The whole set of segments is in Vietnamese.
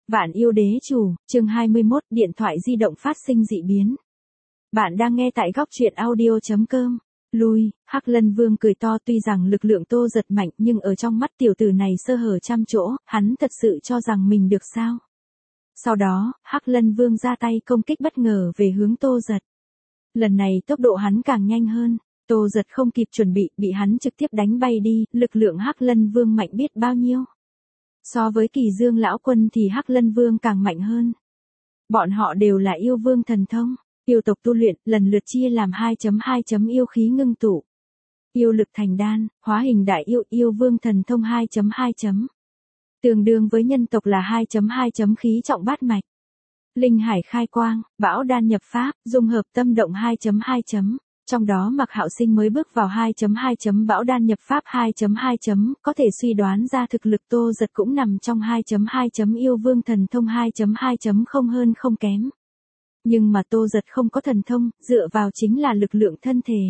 Vạn yêu đế chủ, chương 21, điện thoại di động phát sinh dị biến. Bạn đang nghe tại góc truyện audio.com. Lui, Hắc Lân Vương cười to, tuy rằng lực lượng Tô Giật mạnh nhưng ở trong mắt tiểu tử này sơ hở trăm chỗ, hắn thật sự cho rằng mình được sao. Sau đó, Hắc Lân Vương ra tay công kích bất ngờ về hướng Tô Giật. Lần này tốc độ hắn càng nhanh hơn, Tô Giật không kịp chuẩn bị hắn trực tiếp đánh bay đi, lực lượng Hắc Lân Vương mạnh biết bao nhiêu. So với Kỳ Dương lão quân thì Hắc Lân Vương càng mạnh hơn. Bọn họ đều là yêu vương thần thông, yêu tộc tu luyện, lần lượt chia làm 2.2 yêu khí ngưng tụ. Yêu lực thành đan, hóa hình đại yêu, yêu vương thần thông 2.2. Tương đương với nhân tộc là 2.2 khí trọng bát mạch. Linh hải khai quang, bão đan nhập pháp, dung hợp tâm động 2.2. Trong đó Mạc Hạo Sinh mới bước vào 2.2 bão đan nhập pháp 2.2, có thể suy đoán ra thực lực Tô Giật cũng nằm trong 2.2 yêu vương thần thông 2.2 không hơn không kém. Nhưng mà Tô Giật không có thần thông, dựa vào chính là lực lượng thân thể.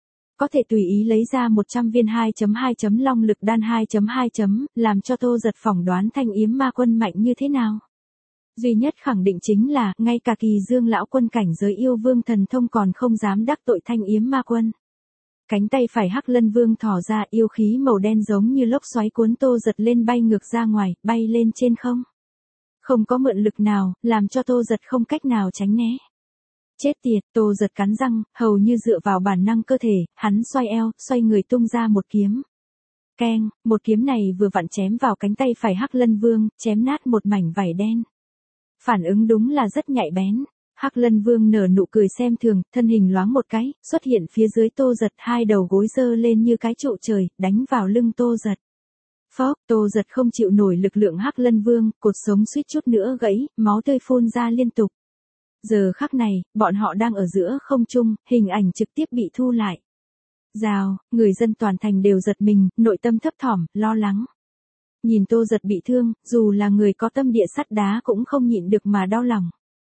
Có thể tùy ý lấy ra 100 viên 2.2 long lực đan 2.2, làm cho Tô Giật phỏng đoán Thanh Yếm Ma Quân mạnh như thế nào. Duy nhất khẳng định chính là, ngay cả Kỳ Dương lão quân cảnh giới yêu vương thần thông còn không dám đắc tội Thanh Yếm Ma Quân. Cánh tay phải Hắc Lân Vương thò ra, yêu khí màu đen giống như lốc xoáy cuốn Tô Giật lên bay ngược ra ngoài, bay lên trên không. Không có mượn lực nào, làm cho Tô Giật không cách nào tránh né. Chết tiệt, Tô Giật cắn răng, hầu như dựa vào bản năng cơ thể, hắn xoay eo, xoay người tung ra một kiếm. Keng, một kiếm này vừa vặn chém vào cánh tay phải Hắc Lân Vương, chém nát một mảnh vảy đen. Phản ứng đúng là rất nhạy bén. Hắc Lân Vương nở nụ cười xem thường, thân hình loáng một cái, xuất hiện phía dưới Tô Giật, hai đầu gối giơ lên như cái trụ trời, đánh vào lưng Tô Giật. Phốc, Tô Giật không chịu nổi lực lượng Hắc Lân Vương, cột sống suýt chút nữa gãy, máu tươi phun ra liên tục. Giờ khắc này, bọn họ đang ở giữa không trung, hình ảnh trực tiếp bị thu lại. Rào, người dân toàn thành đều giật mình, nội tâm thấp thỏm, lo lắng. Nhìn Tô Giật bị thương, dù là người có tâm địa sắt đá cũng không nhịn được mà đau lòng.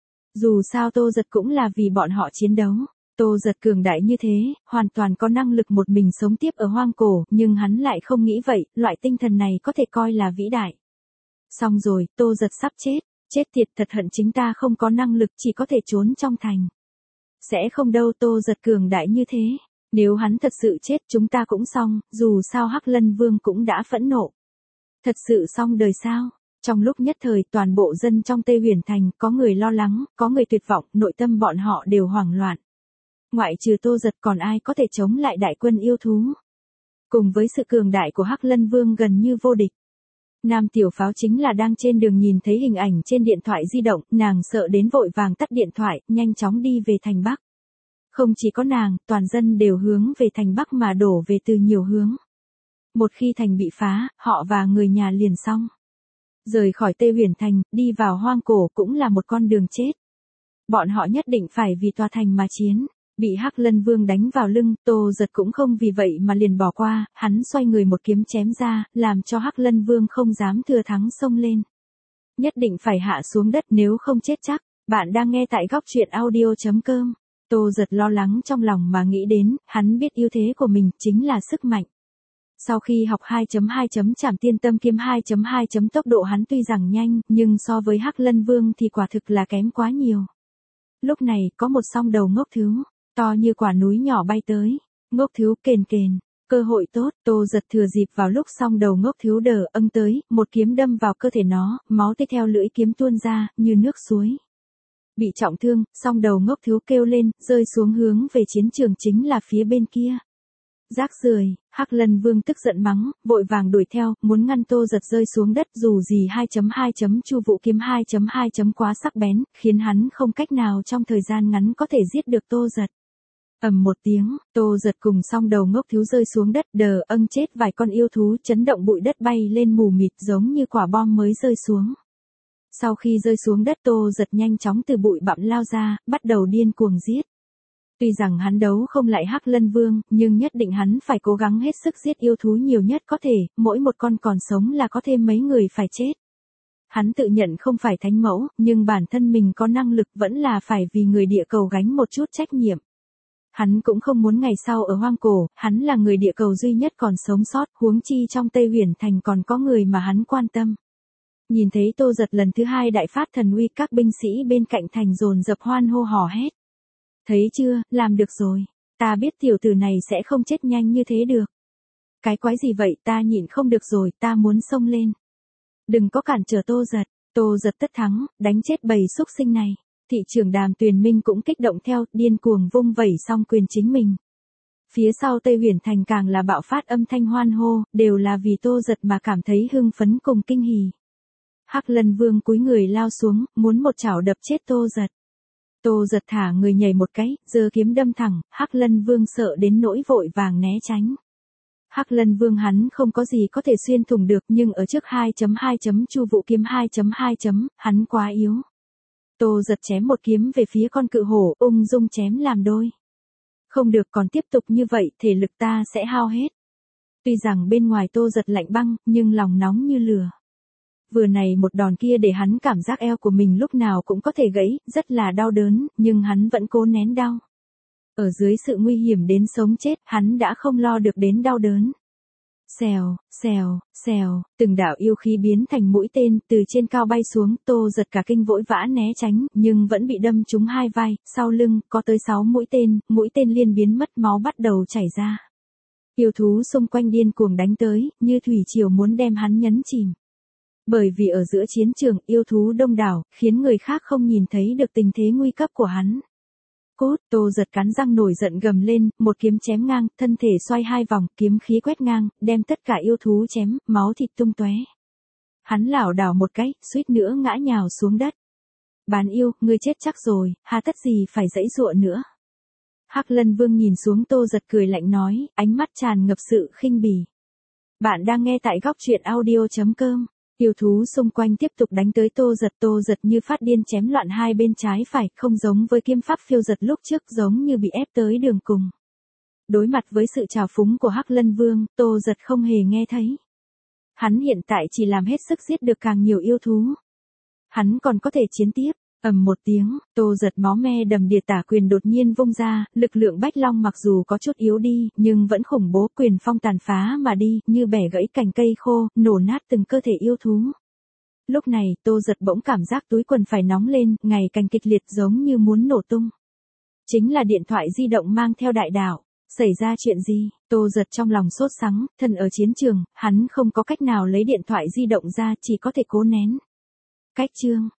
Dù sao Tô Giật cũng là vì bọn họ chiến đấu. Tô Giật cường đại như thế, hoàn toàn có năng lực một mình sống tiếp ở hoang cổ, nhưng hắn lại không nghĩ vậy, loại tinh thần này có thể coi là vĩ đại. Xong rồi, Tô Giật sắp chết, chết tiệt, thật hận chính ta không có năng lực, chỉ có thể trốn trong thành. Sẽ không đâu, Tô Giật cường đại như thế, nếu hắn thật sự chết chúng ta cũng xong, dù sao Hắc Lân Vương cũng đã phẫn nộ. Thật sự xong đời sao? Trong lúc nhất thời toàn bộ dân trong Tây Huyền Thành, có người lo lắng, có người tuyệt vọng, nội tâm bọn họ đều hoảng loạn. Ngoại trừ Tô Giật còn ai có thể chống lại đại quân yêu thú. Cùng với sự cường đại của Hắc Lân Vương gần như vô địch. Nam Tiểu Pháo chính là đang trên đường nhìn thấy hình ảnh trên điện thoại di động, nàng sợ đến vội vàng tắt điện thoại, nhanh chóng đi về thành Bắc. Không chỉ có nàng, toàn dân đều hướng về thành Bắc mà đổ về từ nhiều hướng. Một khi thành bị phá, họ và người nhà liền xong. Rời khỏi Tây Huyền Thành, đi vào hoang cổ cũng là một con đường chết. Bọn họ nhất định phải vì tòa thành mà chiến. Bị Hắc Lân Vương đánh vào lưng, Tô Giật cũng không vì vậy mà liền bỏ qua, hắn xoay người một kiếm chém ra, làm cho Hắc Lân Vương không dám thừa thắng xông lên. Nhất định phải hạ xuống đất nếu không chết chắc. Bạn đang nghe tại góc truyện audio.com. Tô Giật lo lắng trong lòng mà nghĩ đến, hắn biết ưu thế của mình chính là sức mạnh. Sau khi học 2.2 Trảm Tiên Tâm Kiếm 2.2 tốc độ hắn tuy rằng nhanh, nhưng so với Hắc Lân Vương thì quả thực là kém quá nhiều. Lúc này, có một song đầu ngốc thú, to như quả núi nhỏ bay tới. Ngốc thú kền kền, cơ hội tốt, Tô Giật thừa dịp vào lúc song đầu ngốc thú đờ âng tới, một kiếm đâm vào cơ thể nó, máu tươi theo lưỡi kiếm tuôn ra, như nước suối. Bị trọng thương, song đầu ngốc thú kêu lên, rơi xuống hướng về chiến trường chính là phía bên kia. Rác rưởi, Hắc Lân Vương tức giận mắng, vội vàng đuổi theo, muốn ngăn Tô Giật rơi xuống đất, dù gì 2.2 Chu Vũ kiếm 2.2 quá sắc bén, khiến hắn không cách nào trong thời gian ngắn có thể giết được Tô Giật. Ầm một tiếng, Tô Giật cùng song đầu ngốc thú rơi xuống đất, đờ âng chết vài con yêu thú, chấn động bụi đất bay lên mù mịt giống như quả bom mới rơi xuống. Sau khi rơi xuống đất, Tô Giật nhanh chóng từ bụi bặm lao ra, bắt đầu điên cuồng giết. Tuy rằng hắn đấu không lại Hắc Lân Vương, nhưng nhất định hắn phải cố gắng hết sức giết yêu thú nhiều nhất có thể, mỗi một con còn sống là có thêm mấy người phải chết. Hắn tự nhận không phải thánh mẫu, nhưng bản thân mình có năng lực vẫn là phải vì người địa cầu gánh một chút trách nhiệm. Hắn cũng không muốn ngày sau ở hoang cổ, hắn là người địa cầu duy nhất còn sống sót, huống chi trong Tây Huyền Thành còn có người mà hắn quan tâm. Nhìn thấy Tô Giật lần thứ hai đại phát thần uy, các binh sĩ bên cạnh thành dồn dập hoan hô hò hét. Thấy chưa, làm được rồi. Ta biết tiểu tử này sẽ không chết nhanh như thế được. Cái quái gì vậy, ta nhịn không được rồi, ta muốn xông lên. Đừng có cản trở Tô Giật. Tô Giật tất thắng, đánh chết bầy súc sinh này. Thị trưởng Đàm Tuyền Minh cũng kích động theo, điên cuồng vung vẩy song quyền chính mình. Phía sau Tây Huyền Thành càng là bạo phát âm thanh hoan hô, đều là vì Tô Giật mà cảm thấy hưng phấn cùng kinh hỉ. Hắc Lân Vương cúi người lao xuống, muốn một chảo đập chết Tô Giật. Tô Giật thả người nhảy một cái, giơ kiếm đâm thẳng, Hắc Lân Vương sợ đến nỗi vội vàng né tránh. Hắc Lân Vương hắn không có gì có thể xuyên thủng được, nhưng ở trước 2.2 Chu Vũ kiếm 2.2, hắn quá yếu. Tô Giật chém một kiếm về phía con cự hổ, ung dung chém làm đôi. Không được, còn tiếp tục như vậy, thể lực ta sẽ hao hết. Tuy rằng bên ngoài Tô Giật lạnh băng, nhưng lòng nóng như lửa. Vừa này một đòn kia để hắn cảm giác eo của mình lúc nào cũng có thể gãy, rất là đau đớn, nhưng hắn vẫn cố nén đau. Ở dưới sự nguy hiểm đến sống chết, hắn đã không lo được đến đau đớn. Xèo, xèo, xèo, từng đạo yêu khí biến thành mũi tên, từ trên cao bay xuống, Tô Giật cả kinh vội vã né tránh, nhưng vẫn bị đâm trúng hai vai, sau lưng, có tới 6 mũi tên liên biến mất, máu bắt đầu chảy ra. Yêu thú xung quanh điên cuồng đánh tới, như thủy triều muốn đem hắn nhấn chìm. Bởi vì ở giữa chiến trường, yêu thú đông đảo, khiến người khác không nhìn thấy được tình thế nguy cấp của hắn. Cốt, Tô Giật cắn răng nổi giận gầm lên, một kiếm chém ngang, thân thể xoay 2 vòng, kiếm khí quét ngang, đem tất cả yêu thú chém, máu thịt tung tóe. Hắn lảo đảo một cái, suýt nữa ngã nhào xuống đất. Bán yêu, ngươi chết chắc rồi, hà tất gì phải giãy giụa nữa. Hắc Lân Vương nhìn xuống Tô Giật cười lạnh nói, ánh mắt tràn ngập sự khinh bỉ. Bạn đang nghe tại góc truyện audio.com. Yêu thú xung quanh tiếp tục đánh tới Tô Giật như phát điên chém loạn hai bên trái phải, không giống với kiếm pháp phiêu giật lúc trước, giống như bị ép tới đường cùng. Đối mặt với sự trào phúng của Hắc Lân Vương, Tô Giật không hề nghe thấy. Hắn hiện tại chỉ làm hết sức giết được càng nhiều yêu thú. Hắn còn có thể chiến tiếp. Ầm một tiếng, Tô Giật máu me đầm đìa tả quyền đột nhiên vung ra, lực lượng Bách Long mặc dù có chút yếu đi, nhưng vẫn khủng bố, quyền phong tàn phá mà đi, như bẻ gãy cành cây khô, nổ nát từng cơ thể yêu thú. Lúc này, Tô Giật bỗng cảm giác túi quần phải nóng lên, ngày càng kịch liệt giống như muốn nổ tung. Chính là điện thoại di động mang theo đại đạo. Xảy ra chuyện gì? Tô Giật trong lòng sốt sắng, thân ở chiến trường, hắn không có cách nào lấy điện thoại di động ra, chỉ có thể cố nén. Cách chương